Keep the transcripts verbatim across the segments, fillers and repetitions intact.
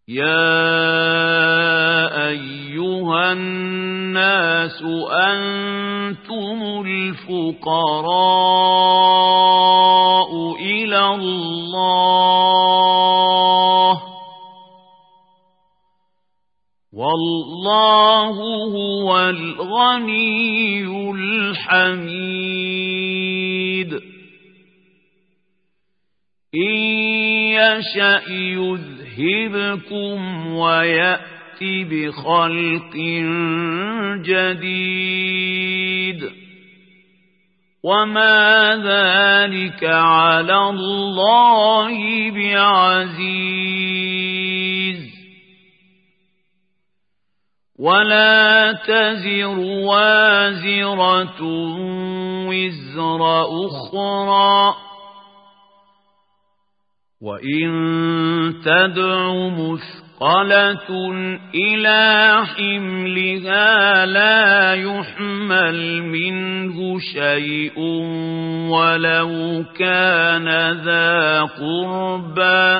يا أيها الناس أنتم الفقراء إلى الله والله هو الغني الحميد إن يشأ يذهبكم ويأتي بخلق جديد وما ذلك على الله بعزيز ولا تزر وازرة وزر أخرى وإن تدع مثقلة إلى حملها لا يحمل منه شيء ولو كان ذا قربى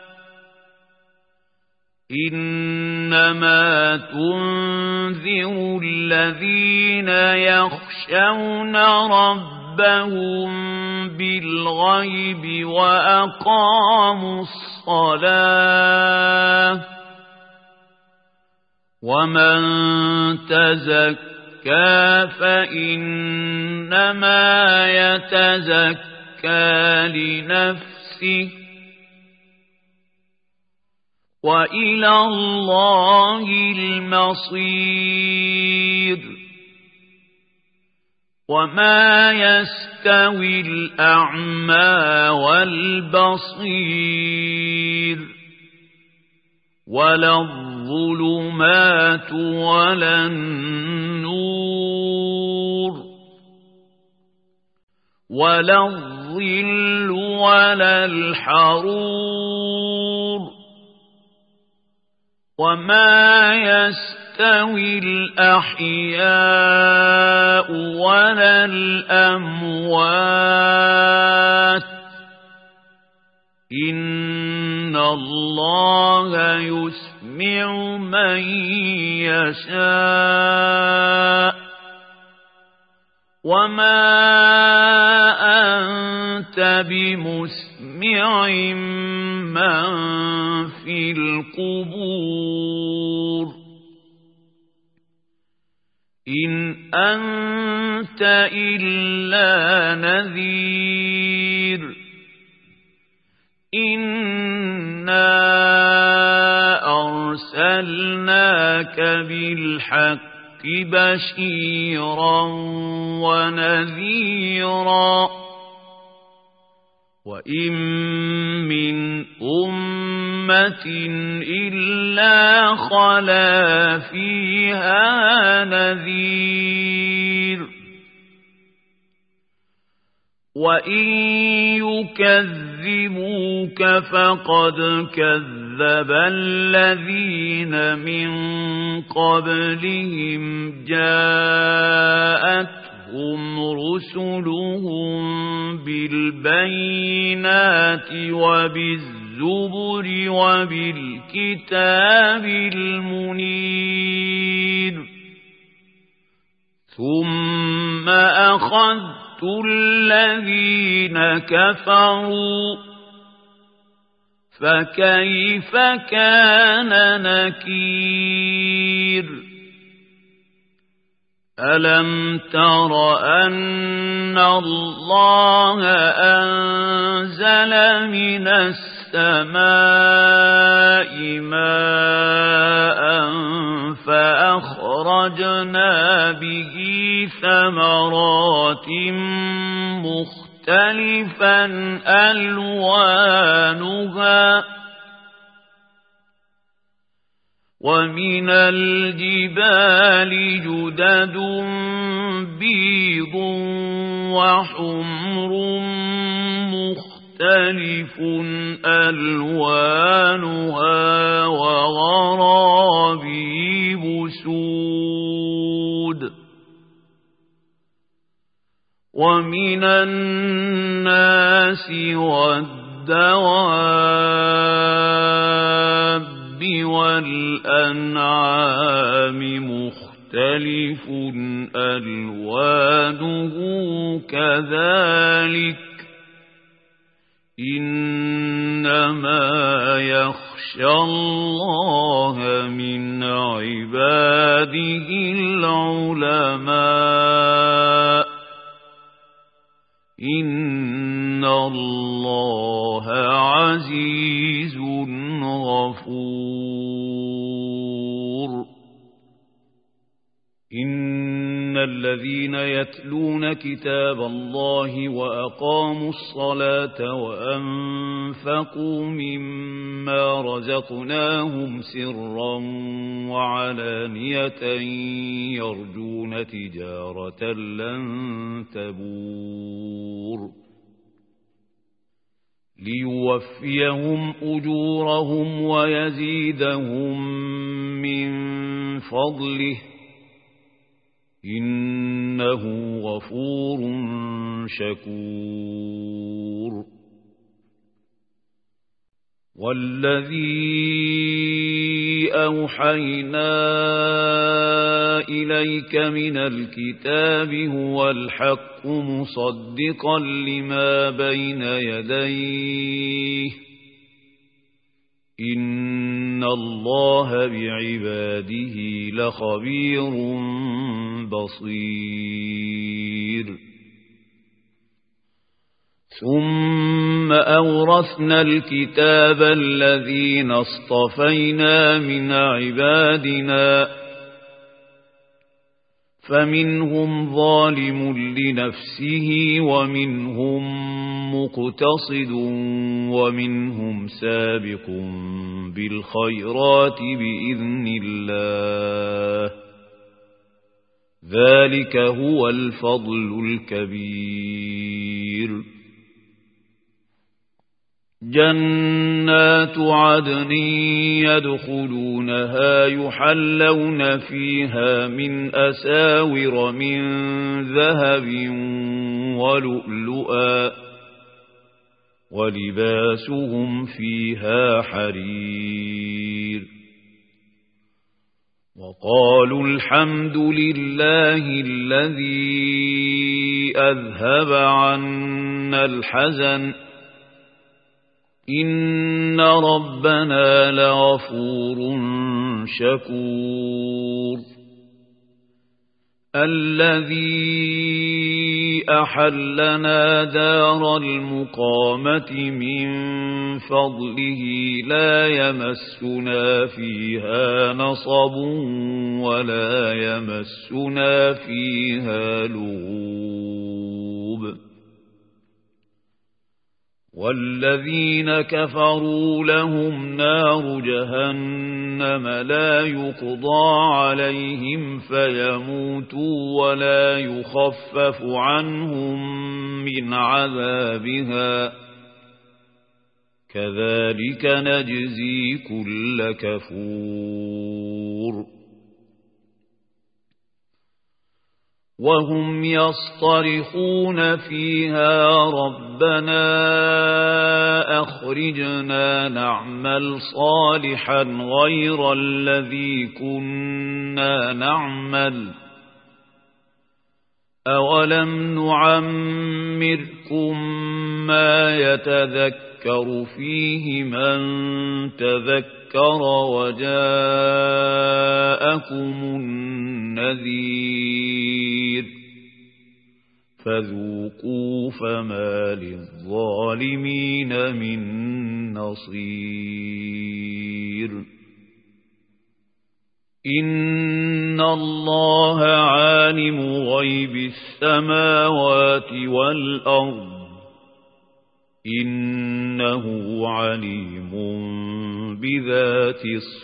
إنما تنذر الذين يخشون ربهم بالغيب وأقاموا الصلاة ومن تزكى فإنما يتزكى لنفسه وإلى الله المصير وما يستوي الأعمى والبصير ولا الظلمات ولا النور ولا الظل ولا الحرور وما يستوي الأحياء ولا الأموات إن الله يسمع من يشاء وما أنت بمسمع من في القبور إن أنت إلا نذير إنا أرسلناك بالحق بشيرا ونذيرا وإن من أمة إلا خلا فيها نذير وإن يكذبوك فقد كذب الذين من قبلهم جاءتهم رسلهم بالبينات وبالزبر وبالكتاب المنير ثم أخذت الذين كفروا فكيف كان نكير ألم تر أن الله أنزل من السماء ماء فأخرجنا به ثمرات مختلفا ألوانها ومن الجبال جدد بيض وحمر مختلف ألوانها وغرابيب سود ومن الناس والدواب والأنعام مختلف ألوانه كذلك إنما يخشى الله من عباده العلماء إن الله عزيز غفور إن الذين يتلون كتاب الله وأقاموا الصلاة وأنفقوا مما رزقناهم سرا وعلانية يرجون تجارة لن تبور ليوفيهم أجورهم ويزيدهم من فضله إنه غفور شكور والذي أوحينا إليك من الكتاب هو الحق مصدقا لما بين يديه إن الله بعباده لخبير بصير ثم أورثنا الكتاب الذين اصطفينا من عبادنا فمنهم ظالم لنفسه ومنهم مقتصد ومنهم سابق بالخيرات بإذن الله ذلك هو الفضل الكبير جنات عدن يدخلونها يحلون فيها من أساور من ذهب ولؤلؤا ولباسهم فيها حرير وقالوا الحمد لله الذي أذهب عنا الحزن إن ربنا لغفور شكور الذي أحلنا دار المقامة من فضله لا يمسنا فيها نصب ولا يمسنا فيها لغوب والذين كفروا لهم نار جهنم لا يقضى عليهم فيموتوا ولا يخفف عنهم من عذابها كذلك نجزي كل كفور وهم يصطرخون فيها ربنا أخرجنا نعمل صالحا غير الذي كنا نعمل أولم نعمركم ما يتذكر فيه من تذكر وجاءكم النذير فذوقوا فما للظالمين من نصير إن الله عالم غيب السماوات والأرض إنه عليم بذات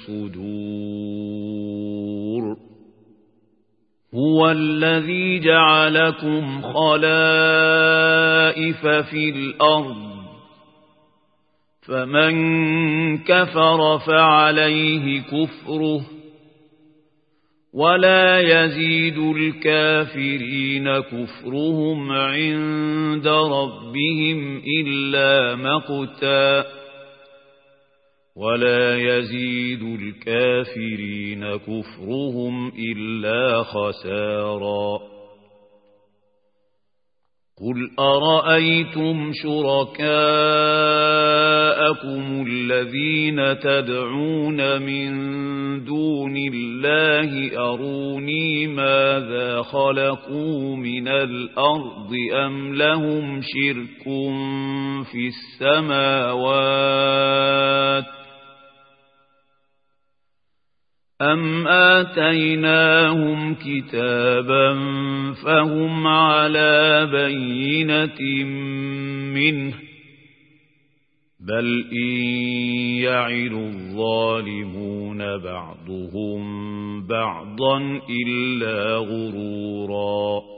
الصدور هو الذي جعلكم خلائف في الأرض فمن كفر فعليه كفره ولا يزيد الكافرين كفرهم عند ربهم إلا مقتا ولا يزيد الكافرين كفرهم إلا خسارا قل أرأيتم شركاءكم الذين تدعون من دون الله أروني ماذا خلقوا من الأرض أم لهم شرك في السماوات أم آتيناهم كتابا فهم على بينة منه بل إن يعد الظالمون بعضهم بعضا إلا غرورا